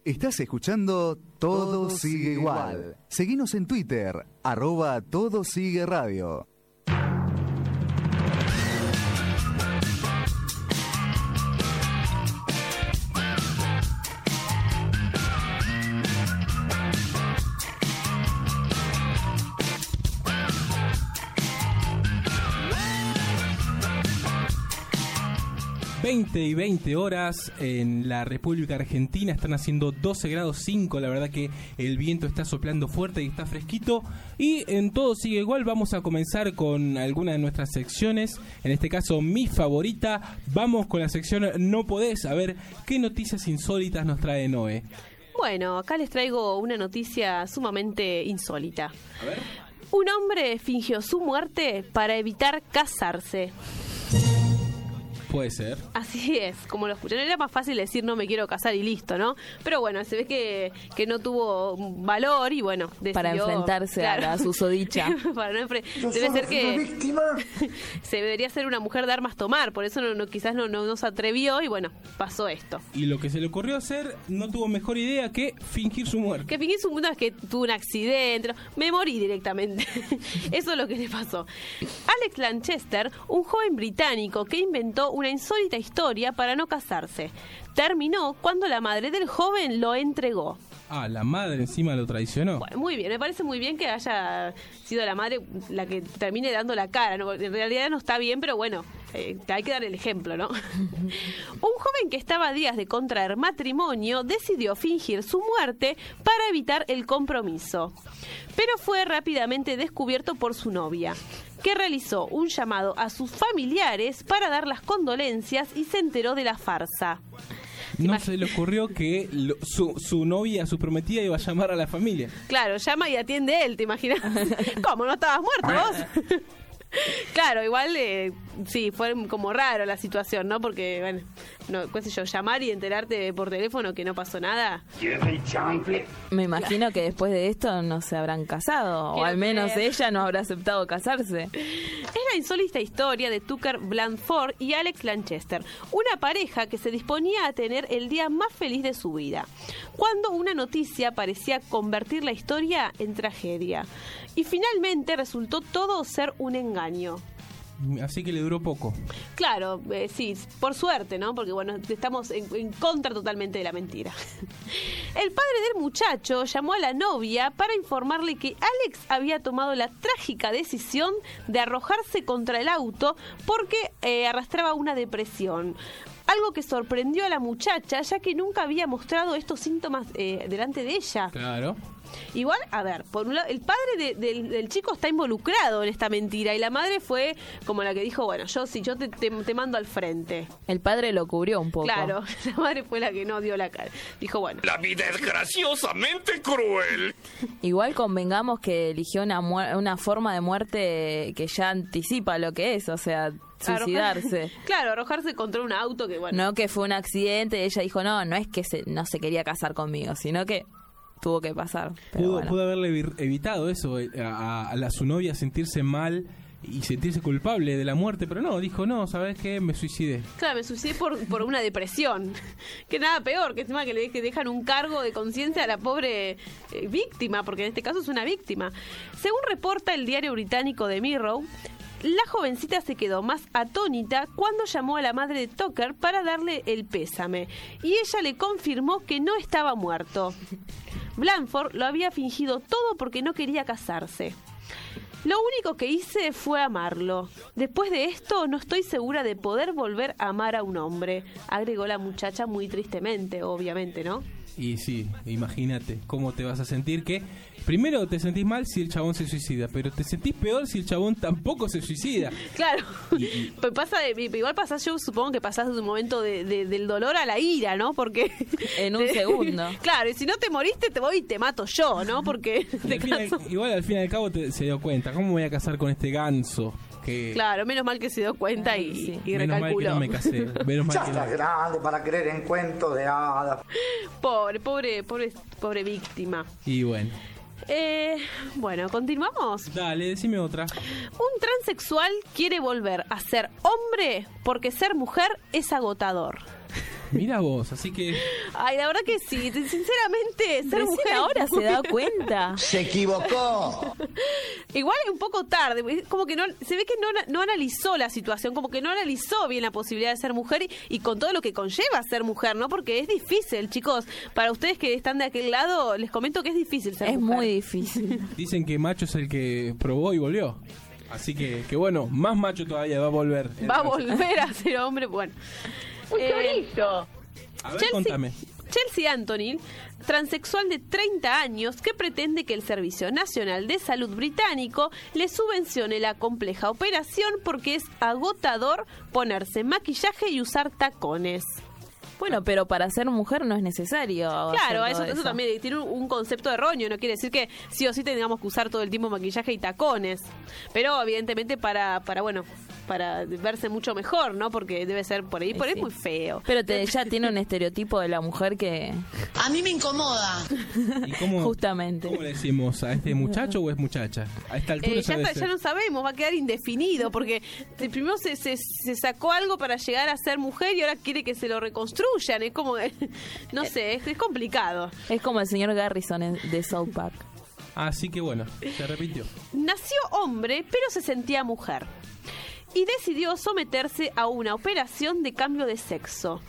Estás escuchando Todo Sigue Igual. Seguinos en Twitter, @TodoSigueRadio. Y 20 horas en la República Argentina, están haciendo 12 grados 5, la verdad que el viento está soplando fuerte y está fresquito. Y en Todo Sigue Igual vamos a comenzar con alguna de nuestras secciones, en este caso mi favorita. Vamos con la sección No Podés, a ver qué noticias insólitas nos trae Noé. Bueno, acá les traigo una noticia sumamente insólita. A ver. Un hombre fingió su muerte para evitar casarse. Puede ser. Así es, como lo escuchan. Era más fácil decir no me quiero casar y listo, ¿no? Pero bueno, se ve que no tuvo valor y bueno, decidió... Para enfrentarse, claro, a la susodicha. Debe ser que... víctima. Se debería ser una mujer de armas tomar, por eso quizás no se atrevió y bueno, pasó esto. Y lo que se le ocurrió hacer no tuvo mejor idea que fingir su muerte. Que fingir su muerte es que tuvo un accidente, me morí directamente. Eso es lo que le pasó. Alex Lanchester, un joven británico que inventó una insólita historia para no casarse. Terminó cuando la madre del joven lo entregó. Ah, la madre encima lo traicionó. Bueno, muy bien, me parece muy bien que haya sido la madre la que termine dando la cara, ¿no? En realidad no está bien, pero bueno, hay que dar el ejemplo, ¿no? Un joven que estaba a días de contraer matrimonio decidió fingir su muerte para evitar el compromiso, pero fue rápidamente descubierto por su novia, que realizó un llamado a sus familiares para dar las condolencias y se enteró de la farsa. No se le ocurrió que su novia, su prometida, iba a llamar a la familia. Claro, llama y atiende él, ¿te imaginas? ¿Cómo? ¿No estabas muerto vos? Claro, igual sí, fue como raro la situación, ¿no? Porque, bueno, qué sé yo, llamar y enterarte por teléfono que no pasó nada. Me imagino que después de esto no se habrán casado, o al menos ella no habrá aceptado casarse. Es la insólita historia de Tucker Blandford y Alex Lanchester, una pareja que se disponía a tener el día más feliz de su vida, cuando una noticia parecía convertir la historia en tragedia. Y finalmente resultó todo ser un engaño. Así que le duró poco. Claro, sí, por suerte, ¿no? Porque bueno, estamos en contra totalmente de la mentira. El padre del muchacho llamó a la novia para informarle que Alex había tomado la trágica decisión de arrojarse contra el auto porque arrastraba una depresión. Algo que sorprendió a la muchacha, ya que nunca había mostrado estos síntomas delante de ella. Claro. Igual, a ver, por un lado, el padre del chico está involucrado en esta mentira y la madre fue como la que dijo, bueno, yo te mando al frente. El padre lo cubrió un poco. Claro, la madre fue la que no dio la cara. Dijo, bueno. La vida es graciosamente cruel. Igual convengamos que eligió una forma de muerte que ya anticipa lo que es, o sea, suicidarse. Claro, arrojarse contra un auto que, bueno. No que fue un accidente, ella dijo, no es que no se quería casar conmigo, sino que tuvo que pasar. Pudo haberle evitado eso, a su novia sentirse mal y sentirse culpable de la muerte, pero no, dijo, no, ¿sabes qué? Me suicidé. Claro, me suicidé por una depresión. Que nada peor, que encima que le dejan un cargo de conciencia a la pobre víctima, porque en este caso es una víctima. Según reporta el diario británico The Mirror, la jovencita se quedó más atónita cuando llamó a la madre de Tucker para darle el pésame, y ella le confirmó que no estaba muerto. Blandford lo había fingido todo porque no quería casarse. Lo único que hice fue amarlo. Después de esto no estoy segura de poder volver a amar a un hombre, agregó la muchacha muy tristemente, obviamente, ¿no? Y sí, imagínate cómo te vas a sentir que... Primero te sentís mal si el chabón se suicida, pero te sentís peor si el chabón tampoco se suicida. Claro, igual pasás, yo supongo que pasás de un momento del dolor a la ira, ¿no? Porque... En un segundo. Claro, y si no te moriste, te voy y te mato yo, ¿no? Porque... Igual al fin y al cabo se dio cuenta, ¿cómo me voy a casar con este ganso? Claro, menos mal que se dio cuenta y menos recalculó. Mal que no me casé. Ya estás grande para creer en cuentos de hadas. Pobre víctima. Y bueno. Bueno, ¿continuamos? Dale, decime otra. Un transexual quiere volver a ser hombre porque ser mujer es agotador. Mira vos, así que... Ay, la verdad que sí, sinceramente, ser Recién mujer... ahora se da cuenta. Se equivocó. Igual es un poco tarde, como que no, se ve que no analizó la situación, como que no analizó bien la posibilidad de ser mujer y con todo lo que conlleva ser mujer, ¿no? Porque es difícil, chicos. Para ustedes que están de aquel lado, les comento que es difícil ser Es mujer. muy difícil. Dicen que macho es el que probó y volvió. Así que bueno, más macho todavía va a volver. Va a volver a ser hombre, bueno. A ver, contame. Chelsea Anthony, transexual de 30 años, que pretende que el Servicio Nacional de Salud británico le subvencione la compleja operación porque es agotador ponerse maquillaje y usar tacones. Bueno, pero para ser mujer no es necesario. Claro, hacer todo eso también tiene un concepto erróneo, no quiere decir que sí o sí tengamos que usar todo el tiempo maquillaje y tacones, pero evidentemente para verse mucho mejor, ¿no? Porque debe ser por ahí Sí. muy feo. Pero ya tiene un estereotipo de la mujer que... A mí me incomoda. ¿Y cómo, Justamente. ¿Cómo le decimos? ¿A este muchacho o es muchacha? A esta altura Ya no sabemos, va a quedar indefinido, porque primero se sacó algo para llegar a ser mujer y ahora quiere que se lo reconstruyan. Es como, no sé, es complicado. Es como el señor Garrison de South Park. Así que bueno, se arrepintió. Nació hombre, pero se sentía mujer. Y decidió someterse a una operación de cambio de sexo.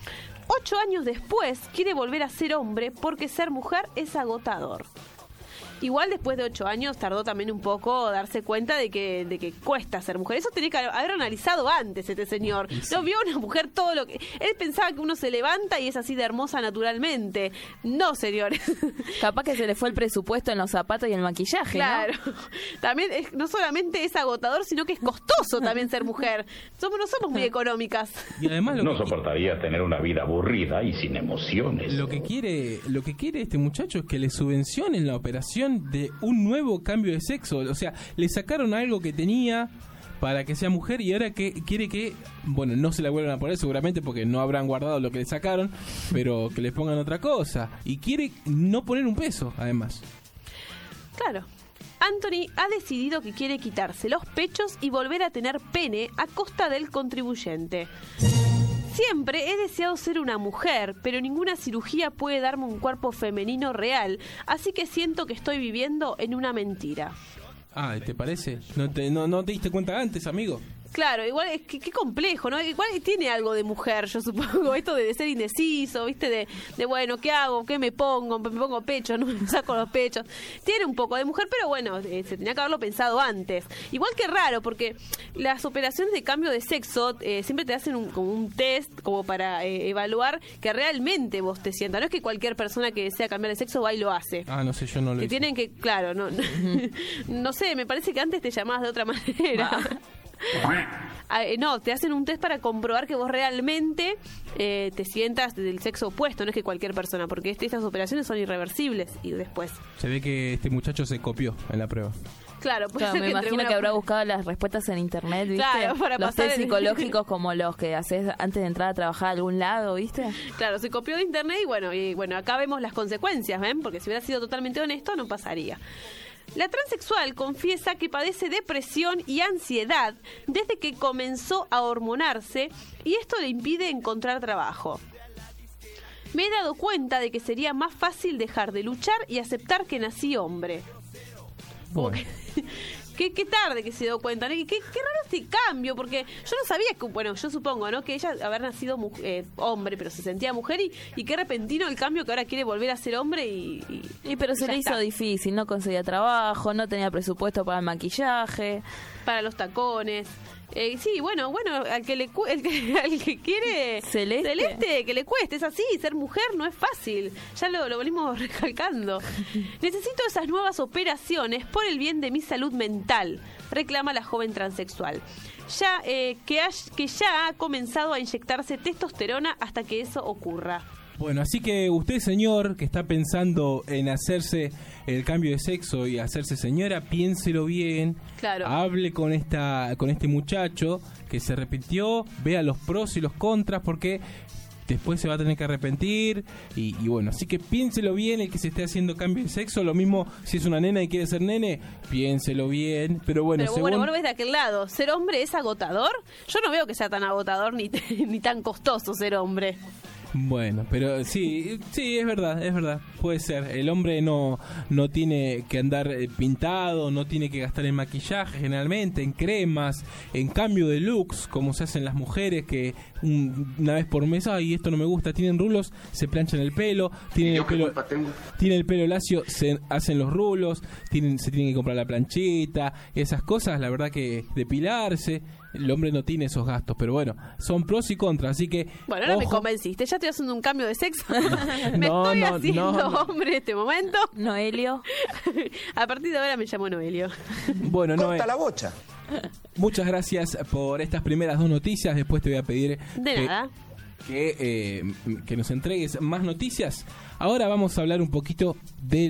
8 años después quiere volver a ser hombre porque ser mujer es agotador. Igual después de 8 años tardó también un poco darse cuenta de que cuesta ser mujer. Eso tenía que haber analizado antes este señor. No vio una mujer todo lo que... Él pensaba que uno se levanta y es así de hermosa naturalmente. No, señores. Capaz que se le fue el presupuesto en los zapatos y el maquillaje, Claro. ¿no? También no solamente es agotador, sino que es costoso también ser mujer. No somos muy económicas. Y además No soportaría tener una vida aburrida y sin emociones. lo que quiere este muchacho es que le subvencionen la operación de un nuevo cambio de sexo. O sea, le sacaron algo que tenía para que sea mujer y ahora que quiere que, bueno, no se la vuelvan a poner seguramente porque no habrán guardado lo que le sacaron, pero que le pongan otra cosa. Y quiere no poner un peso, además. Claro. Anthony ha decidido que quiere quitarse los pechos y volver a tener pene a costa del contribuyente. Siempre he deseado ser una mujer, pero ninguna cirugía puede darme un cuerpo femenino real, así que siento que estoy viviendo en una mentira. Ah, ¿te parece? ¿No te diste cuenta antes, amigo? Claro, igual es que qué complejo, ¿no? Igual tiene algo de mujer, yo supongo, esto de ser indeciso, ¿viste? De bueno, ¿qué hago? ¿Qué me pongo? ¿Me pongo pecho? ¿No me saco los pechos? Tiene un poco de mujer, pero bueno, se tenía que haberlo pensado antes. Igual que raro, porque las operaciones de cambio de sexo siempre te hacen como un test como para evaluar que realmente vos te sientas. No es que cualquier persona que desea cambiar de sexo va y lo hace. Ah, no sé, yo no lo Que hice. tienen que, claro, no sé, me parece que antes te llamabas de otra manera. No, te hacen un test para comprobar que vos realmente te sientas del sexo opuesto, no es que cualquier persona, porque estas operaciones son irreversibles y después. Se ve que este muchacho se copió en la prueba. Claro, puede Claro, ser me que imagino entre que habrá buscado las respuestas en internet, ¿viste? Claro, para los pasar test en- psicológicos como los que haces antes de entrar a trabajar a algún lado, ¿viste? Claro, se copió de internet y bueno, acá vemos las consecuencias, ¿ven? Porque si hubiera sido totalmente honesto no pasaría. La transexual confiesa que padece depresión y ansiedad desde que comenzó a hormonarse y esto le impide encontrar trabajo. Me he dado cuenta de que sería más fácil dejar de luchar y aceptar que nací hombre. Bueno. Qué tarde que se dio cuenta, ¿no? Qué raro este cambio, porque yo no sabía que, bueno, yo supongo, ¿no? Que ella haber nacido hombre, pero se sentía mujer y qué repentino el cambio que ahora quiere volver a ser hombre y Pero se ya le hizo está. difícil, no conseguía trabajo, no tenía presupuesto para el maquillaje. Para los tacones. Sí, bueno, al que quiere Celeste. que le cueste, es así, ser mujer no es fácil, ya lo venimos recalcando. Necesito esas nuevas operaciones por el bien de mi salud mental, reclama la joven transexual. Que ya ha comenzado a inyectarse testosterona hasta que eso ocurra. Bueno, así que usted, señor, que está pensando en hacerse el cambio de sexo y hacerse señora, piénselo bien. Claro. Hable con este muchacho que se arrepintió, vea los pros y los contras, porque después se va a tener que arrepentir. Y bueno, así que piénselo bien el que se esté haciendo cambio de sexo. Lo mismo si es una nena y quiere ser nene, piénselo bien. Pero bueno, Pero según... bueno, vos lo ves de aquel lado. ¿Ser hombre es agotador? Yo no veo que sea tan agotador ni tan costoso ser hombre. Bueno, pero sí, es verdad, puede ser. El hombre no tiene que andar pintado, no tiene que gastar en maquillaje generalmente, en cremas, en cambio de looks, como se hacen las mujeres que una vez por mes, ay, esto no me gusta, tienen rulos, se planchan el pelo, tienen el pelo lacio, se hacen los rulos, se tienen que comprar la planchita, esas cosas, la verdad que depilarse. El hombre no tiene esos gastos, pero bueno, son pros y contras, así que... Bueno, ahora me convenciste, ya estoy haciendo un cambio de sexo. Me estoy haciendo hombre en este momento. Noelio. A partir de ahora me llamo Noelio. Bueno, Corta la bocha. Muchas gracias por estas primeras 2 noticias, después te voy a pedir... nada. Que nos entregues más noticias. Ahora vamos a hablar un poquito de